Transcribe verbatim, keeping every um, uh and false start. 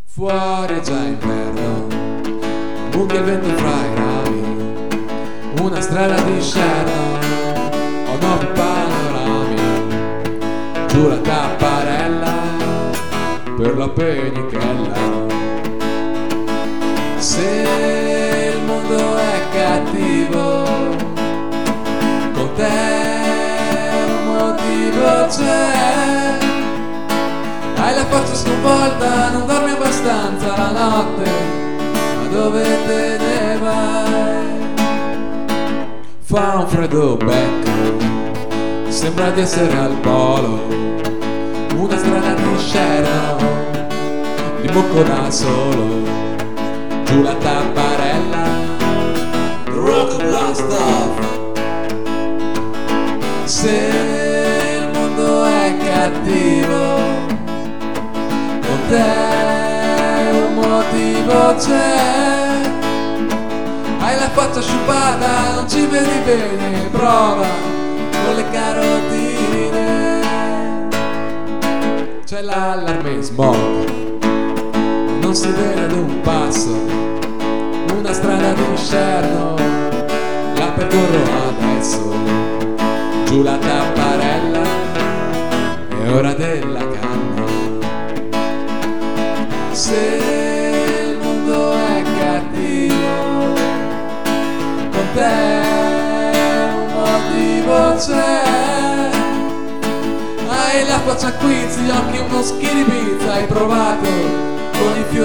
Fuori è già inverno, mucchia il vento fra i rami, una strada di scerno, ho nuovi panorami, giù la tapparella per la penichella. Se il mondo è cattivo, con te un motivo c'è. Hai la faccia sconvolta, non dormi abbastanza la notte, ma dove te ne vai? Fa un freddo becco, sembra di essere al polo, una strada di scerno, di mucco da solo, giù la tapparella, rock blast off. Se il mondo è cattivo, con te un motivo c'è. Hai la faccia sciupata, non ci vedi bene, prova con le carotine. C'è l'allarme smog, non si vede ad un passo, una strada di scerno, la percorro adesso, giù la tapparella, è ora della canna. Se il mondo è cattivo, con te un motivo c'è. Hai la faccia qui, gli occhi uno schiribizza, hai provato con i fiori